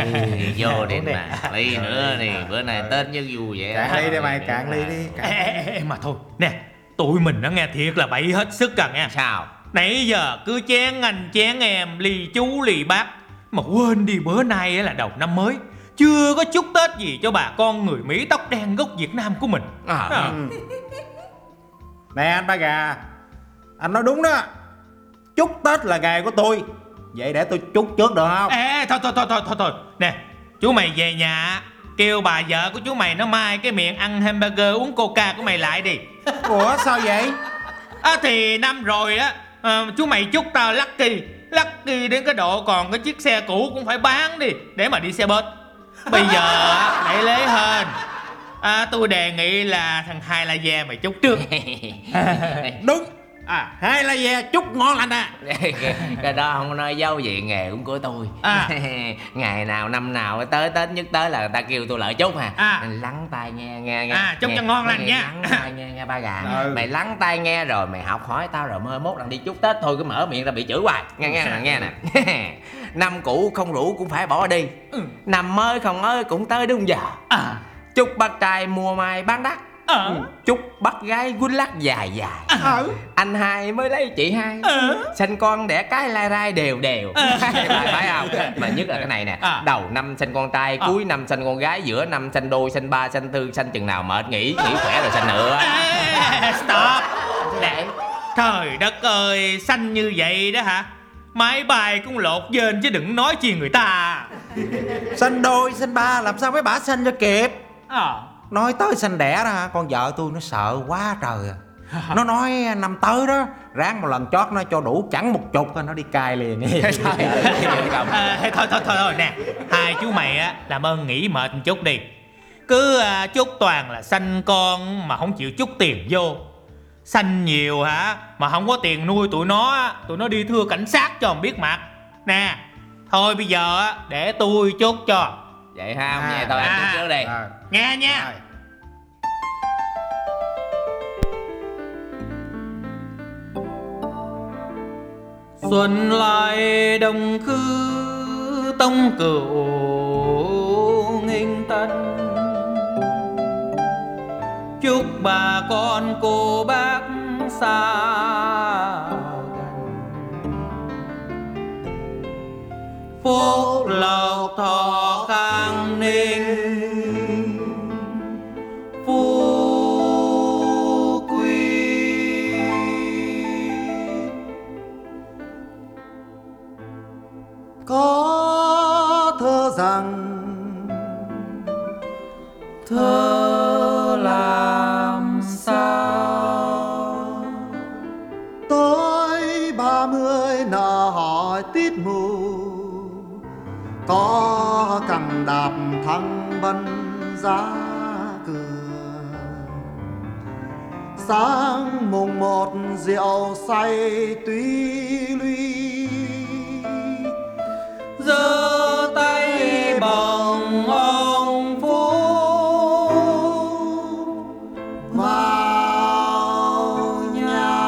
Vô đi nè, ly nữa đi, bữa nay Tết như vui vậy. Cạn ly đi mày, cạn ly đi. Mà thôi, nè, tụi mình nó nghe thiệt là bậy hết sức à nghe. Sao? Nãy giờ cứ chén anh chén em, lì chú lì bác, mà quên đi bữa nay là đầu năm mới, chưa có chúc Tết gì cho bà con người Mỹ tóc đen gốc Việt Nam của mình. Nè anh Ba Gà, anh nói đúng đó. Chúc Tết là nghề của tôi, vậy để tôi chúc trước được không? Thôi nè, chú mày về nhà kêu bà vợ của chú mày nó mai cái miệng ăn hamburger uống coca của mày lại đi. Ủa sao vậy? Thì năm rồi á, chú mày chúc tao lucky đến cái độ còn cái chiếc xe cũ cũng phải bán đi để mà đi xe bus. Bây giờ để lấy hơn, tôi đề nghị là thằng Hai La Ve mày chúc trước. Đúng. Hai La Ve chúc ngon lành à. Cái đó không có nói dấu gì, nghề cũng của tôi. Ngày nào năm nào tới Tết nhất tới là người ta kêu tôi lại chúc lắng tai nghe. Chúc cho ngon lành nha. Lắng tai nghe Ba Gà. Mày lắng tai nghe rồi mày học hỏi tao rồi mới mốt lần đi chúc Tết thôi cứ mở miệng ra bị chửi hoài. Nghe nè. Năm cũ không rủ cũng phải bỏ đi, năm mới không ơi cũng tới đúng giờ. Chúc bác trai mua mai bán đắt, chúc bác gái good luck dài. Anh Hai mới lấy chị Hai, sinh con đẻ cái lai rai đều. Phải không? Mà nhất là cái này nè, đầu năm sinh con trai, cuối năm sinh con gái, giữa năm sinh đôi, sinh ba, sinh tư, sinh chừng nào mệt nghỉ khỏe rồi sinh nữa. Stop. Để. Trời đất ơi, xanh như vậy đó hả? Máy bay cũng lột dên chứ đừng nói chi người ta. Sinh đôi, sinh ba làm sao mấy bả sinh cho kịp. Nói tới sinh đẻ đó, con vợ tôi nó sợ quá trời. Nó nói năm tới đó ráng một lần chót nó cho đủ chẳng một chục nó đi cai liền. Thôi nè, hai chú mày á làm ơn nghỉ mệt một chút đi. Cứ chúc toàn là sanh con mà không chịu chúc tiền vô. Sanh nhiều hả mà không có tiền nuôi tụi nó đi thưa cảnh sát cho không biết mặt. Nè, thôi bây giờ á để tôi chúc cho. Vậy ha, nghe tôi ăn chúc trước đi. Nghe nha. Xuân lại đồng khư tông cửu nghinh tân, chúc bà con cô bác xa gần, phúc lộc thọ khang ninh, phú quý. Có thơ rằng thơ làm sao tới 30 nở hỏi tít mù, có cầm đạp thăng bân giá cửa, sáng mùng 1 rượu say tuy luy, giơ tay bồng ông phú vào nhà.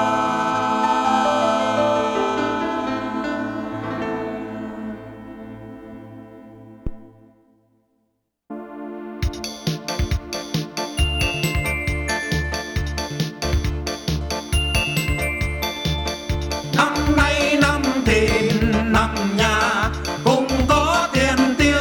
Năm nay năm thìn năm nhà cùng có tiền tiêu,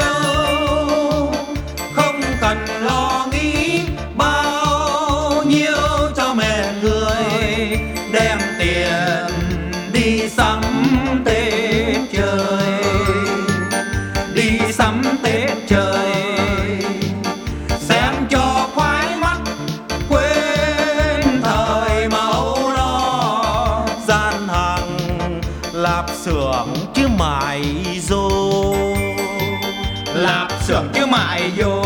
không cần lo nghĩ bao nhiêu cho mẹ người, đem tiền đi sắm Tết chơi, đi sắm Tết chơi, xem cho khoái mắt quên thời màu lo, gian hàng lạp xưởng chứ mại vô, lạp xưởng chứ mại vô,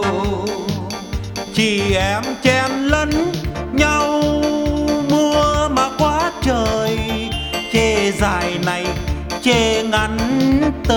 chị em chen lấn nhau mua mà quá trời, chê dài này chê ngắn tới